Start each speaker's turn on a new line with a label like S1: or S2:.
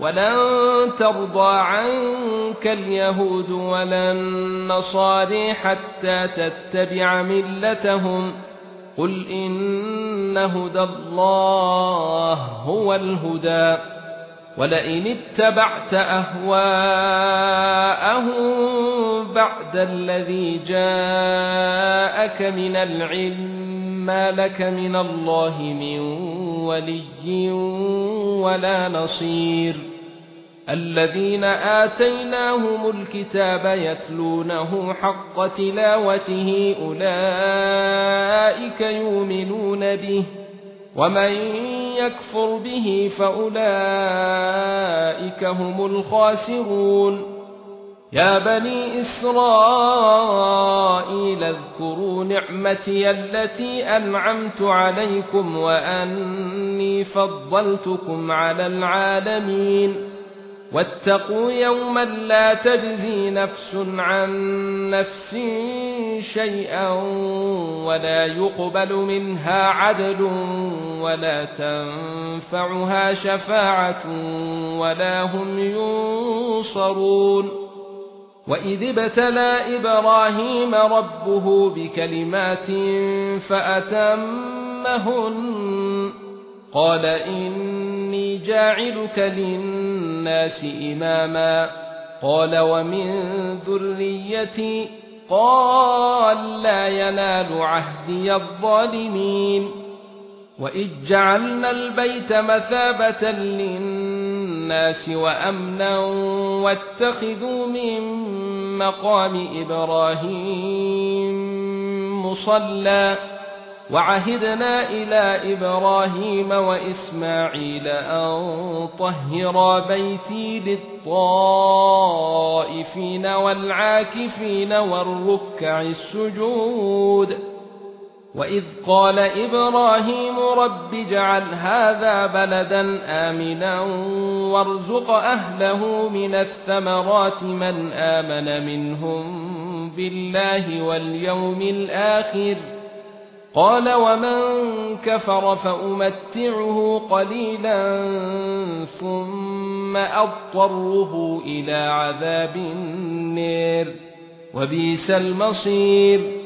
S1: ولن ترضى عنك اليهود ولا النصارى حتى تتبع ملتهم قل إن هدى الله هو الهدى ولئن اتبعت أهواءهم بعد الذي جاءك من العلم ما لك من الله من ولي ولا نصير الذين آتيناهم الكتاب يتلونه حق تلاوته أولئك يؤمنون به ومن يكفر به فأولئك هم الخاسرون يا بني إسرائيل اذكروا نعمتي التي أنعمت عليكم وأني فضلتكم على العالمين واتقوا يوما لا تجزي نفس عن نفس شيئا ولا يقبل منها عدل ولا تنفعها شفاعة ولا هم ينصرون وإذ ابتلى إبراهيم ربه بكلمات فأتمهن قال إني جاعلك للناس إماما قال ومن ذريتي قال لا ينال عهدي الظالمين وإذ جعلنا البيت مثابة للناس وأمنا واتخذوا من مقام إبراهيم مصلى وعهدنا إلى إبراهيم وإسماعيل أن طهرا بيتي للطائفين والعاكفين والركع السجود وإذ قال إبراهيم رب اجعل هذا بلدا آمنا وارزق أهله من الثمرات من آمن منهم بالله واليوم الآخر قال ومن كفر فأمتعه قليلا ثم أضطره إلى عذاب النار وبئس المصير